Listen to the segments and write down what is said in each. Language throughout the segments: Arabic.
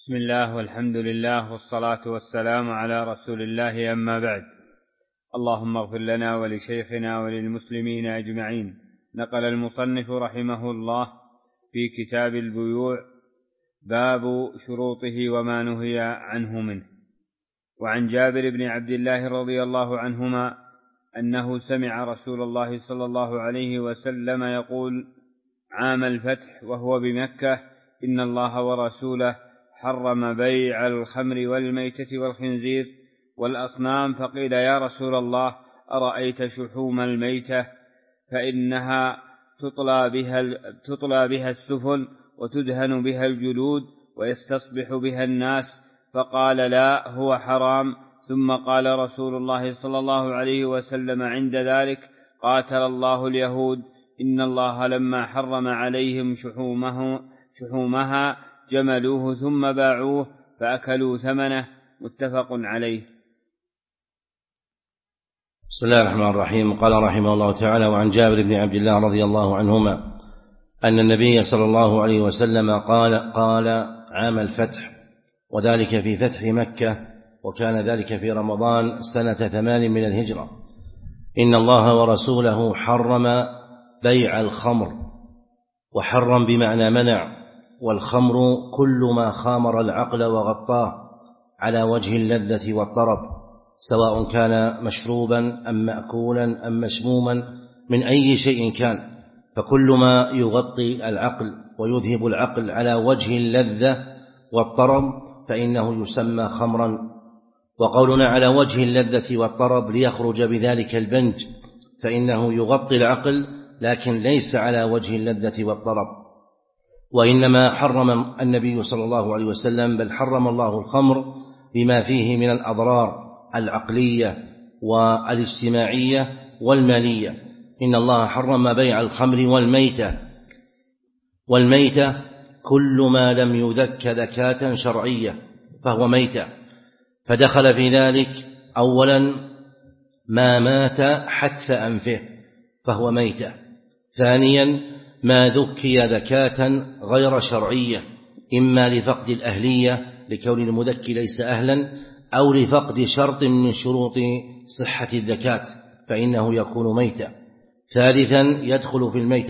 بسم الله والحمد لله والصلاة والسلام على رسول الله، أما بعد. اللهم اغفر لنا ولشيخنا وللمسلمين أجمعين. نقل المصنف رحمه الله في كتاب البيوع باب شروطه وما نهي عنه منه. وعن جابر بن عبد الله رضي الله عنهما أنه سمع رسول الله صلى الله عليه وسلم يقول عام الفتح وهو بمكة: إن الله ورسوله حرم بيع الخمر والميتة والخنزير والأصنام. فقيل: يا رسول الله، أرأيت شحوم الميتة فإنها تطلى بها السفن وتدهن بها الجلود ويستصبح بها الناس. فقال: لا، هو حرام. ثم قال رسول الله صلى الله عليه وسلم عند ذلك: قاتل الله اليهود، إن الله لما حرم عليهم شحومها جملوه ثم باعوه فأكلوا ثمنه. متفق عليه. بسم الله الرحمن الرحيم. قال رحمه الله تعالى: وعن جابر بن عبد الله رضي الله عنهما أن النبي صلى الله عليه وسلم قال عام الفتح، وذلك في فتح مكة، وكان ذلك في رمضان سنة 8 من الهجرة: إن الله ورسوله حرم بيع الخمر. وحرم بمعنى منع، والخمر كل ما خامر العقل وغطاه على وجه اللذة والطرب، سواء كان مشروبا أم مأكولا أم مسموما من أي شيء كان، فكل ما يغطي العقل ويذهب العقل على وجه اللذة والطرب فإنه يسمى خمرا. وقولنا على وجه اللذة والطرب ليخرج بذلك البنج، فإنه يغطي العقل لكن ليس على وجه اللذة والطرب. وإنما حرم النبي صلى الله عليه وسلم، بل حرم الله الخمر بما فيه من الأضرار العقلية والاجتماعية والمالية. إن الله حرم بيع الخمر والميتة كل ما لم يذك ذكاة شرعية فهو ميتة، فدخل في ذلك أولا ما مات حتف أنفه فهو ميتة، ثانيا ما ذكي ذكاة غير شرعية، إما لفقد الأهلية لكون المذكي ليس أهلا، أو لفقد شرط من شروط صحة الذكاة فإنه يكون ميتا. ثالثا يدخل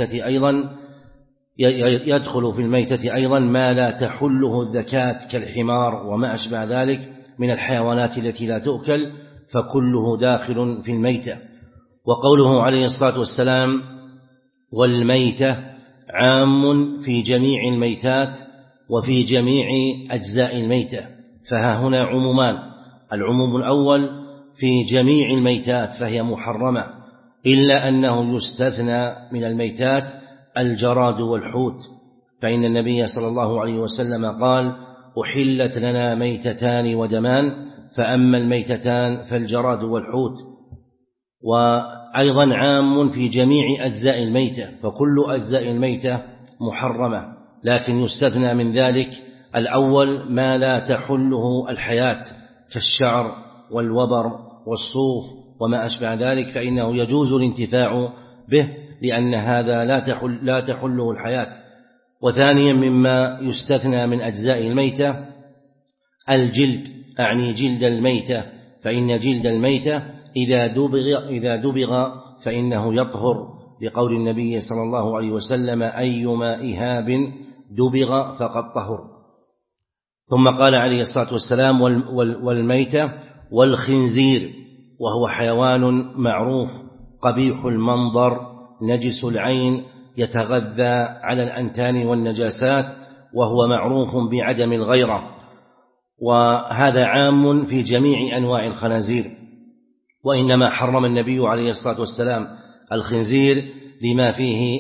في الميتة أيضا ما لا تحله الذكاة كالحمار وما أشبه ذلك من الحيوانات التي لا تؤكل، فكله داخل في الميتة. وقوله عليه الصلاة والسلام والميتة عام في جميع الميتات وفي جميع أجزاء الميتة، فها هنا عمومان: العموم الأول في جميع الميتات فهي محرمة، إلا أنه يستثنى من الميتات الجراد والحوت، فإن النبي صلى الله عليه وسلم قال: أحلت لنا ميتتان ودمان، فأما الميتتان فالجراد والحوت. وأيضا عام في جميع أجزاء الميتة، فكل أجزاء الميتة محرمة، لكن يستثنى من ذلك الأول ما لا تحله الحياة كالشعر والوبر والصوف وما أشبه ذلك، فإنه يجوز الانتفاع به لأن هذا لا تحله الحياة. وثانيا مما يستثنى من أجزاء الميتة الجلد، أعني جلد الميتة، فإن جلد الميتة إذا دبغ فإنه يطهر، لقول النبي صلى الله عليه وسلم: أيما إهاب دبغ فقد طهر. ثم قال عليه الصلاة والسلام والميتة والخنزير، وهو حيوان معروف قبيح المنظر نجس العين يتغذى على الأنتان والنجاسات، وهو معروف بعدم الغيرة، وهذا عام في جميع أنواع الخنازير. وإنما حرم النبي عليه الصلاة والسلام الخنزير لما فيه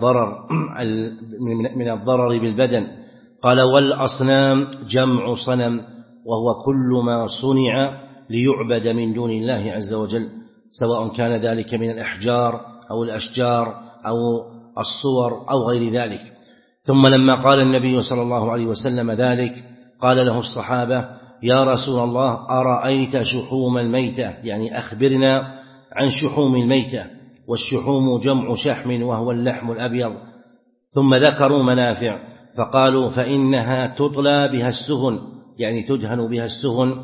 من الضرر بالبدن. قال: والأصنام جمع صنم، وهو كل ما صنع ليعبد من دون الله عز وجل، سواء كان ذلك من الأحجار أو الأشجار أو الصور أو غير ذلك. ثم لما قال النبي صلى الله عليه وسلم ذلك قال له الصحابة: يا رسول الله، أرأيت شحوم الميتة؟ يعني أخبرنا عن شحوم الميتة. والشحوم جمع شحم وهو اللحم الأبيض. ثم ذكروا منافع، فقالوا فإنها تطلى بها السفن، يعني تدهن بها السفن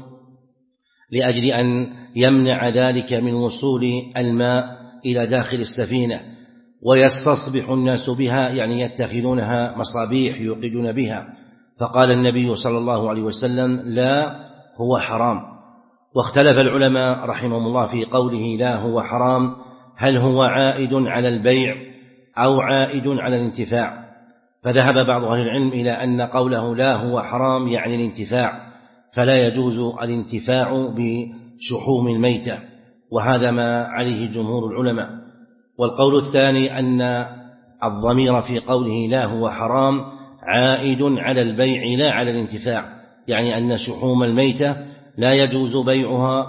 لأجل أن يمنع ذلك من وصول الماء إلى داخل السفينة، ويستصبح الناس بها، يعني يتخذونها مصابيح يوقدون بها. فقال النبي صلى الله عليه وسلم لا هو حرام. واختلف العلماء رحمهم الله في قوله لا هو حرام، هل هو عائد على البيع أو عائد على الانتفاع؟ فذهب بعض أهل العلم إلى أن قوله لا هو حرام يعني الانتفاع، فلا يجوز الانتفاع بشحوم الميتة، وهذا ما عليه جمهور العلماء. والقول الثاني أن الضمير في قوله لا هو حرام عائد على البيع لا على الانتفاع، يعني أن شحوم الميتة لا يجوز بيعها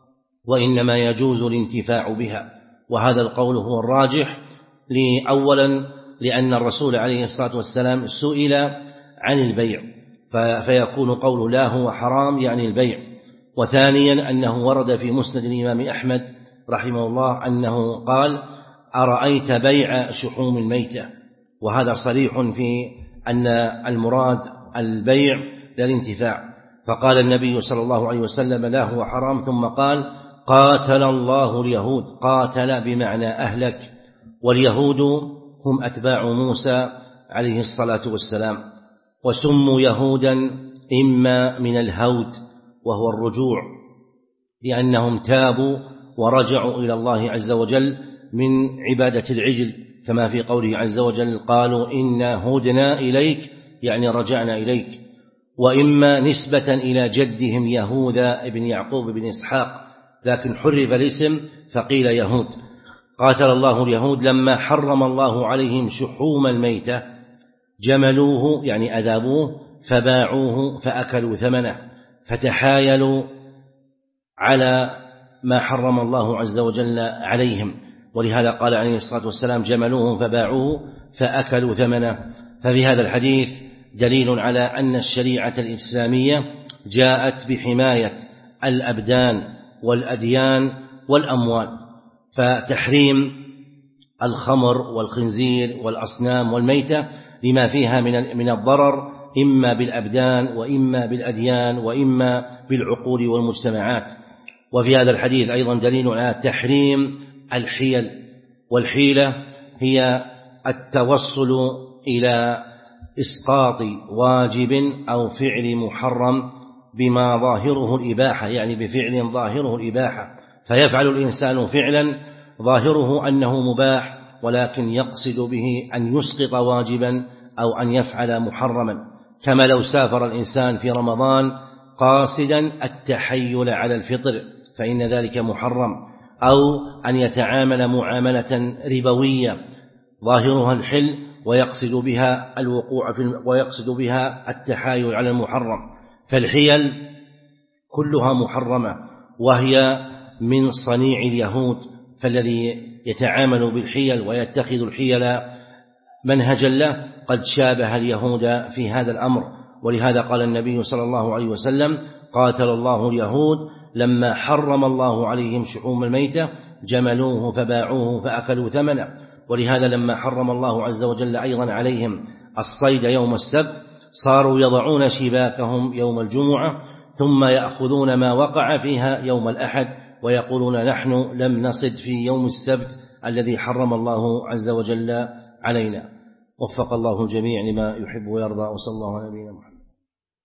وإنما يجوز الانتفاع بها، وهذا القول هو الراجح. أولا لأن الرسول عليه الصلاة والسلام سئل عن البيع، فيكون قوله لا هو حرام يعني البيع. وثانيا أنه ورد في مسند الإمام أحمد رحمه الله أنه قال أرأيت بيع شحوم الميتة، وهذا صريح في أن المراد البيع للانتفاع. فقال النبي صلى الله عليه وسلم لا هو حرام، ثم قال قاتل الله اليهود، قاتل بمعنى أهلك، واليهود هم أتباع موسى عليه الصلاة والسلام، وسموا يهودا إما من الهود وهو الرجوع، لأنهم تابوا ورجعوا إلى الله عز وجل من عبادة العجل، كما في قوله عز وجل قالوا إنا هدنا إليك، يعني رجعنا إليك. وإما نسبة إلى جدهم يهوذا ابن يعقوب بن إسحاق، لكن حرف الاسم فقيل يهود. قاتل الله اليهود لما حرم الله عليهم شحوم الميتة جملوه، يعني أذابوه، فباعوه فأكلوا ثمنه، فتحايلوا على ما حرم الله عز وجل عليهم، ولهذا قال عليه الصلاة والسلام جملوه فباعوه فأكلوا ثمنه. ففي هذا الحديث دليل على أن الشريعة الإسلامية جاءت بحماية الأبدان والأديان والأموال، فتحريم الخمر والخنزير والأصنام والميتة لما فيها من الضرر إما بالأبدان وإما بالأديان وإما بالعقول والمجتمعات. وفي هذا الحديث أيضا دليل على تحريم الحيل، والحيلة هي التوصل إلى إسقاط واجب أو فعل محرم بما ظاهره الإباحة، يعني بفعل ظاهره الإباحة، فيفعل الإنسان فعلا ظاهره أنه مباح ولكن يقصد به أن يسقط واجبا أو أن يفعل محرما، كما لو سافر الإنسان في رمضان قاصدا التحيل على الفطر فإن ذلك محرم، أو أن يتعامل معاملة ربوية ظاهرها الحل ويقصد بها الوقوع ويقصد بها التحايل على المحرم. فالحيل كلها محرمة وهي من صنيع اليهود، فالذي يتعامل بالحيل ويتخذ الحيل منهجا له قد شابه اليهود في هذا الأمر. ولهذا قال النبي صلى الله عليه وسلم قاتل الله اليهود لما حرم الله عليهم شحوم الميتة جملوه فباعوه فأكلوا ثمنه. ولهذا لما حرم الله عز وجل أيضا عليهم الصيد يوم السبت صاروا يضعون شباكهم يوم الجمعة ثم يأخذون ما وقع فيها يوم الأحد ويقولون نحن لم نصد في يوم السبت الذي حرم الله عز وجل علينا. وفق الله الجميع لما يحب ويرضى، وصلى الله على نبينا محمد.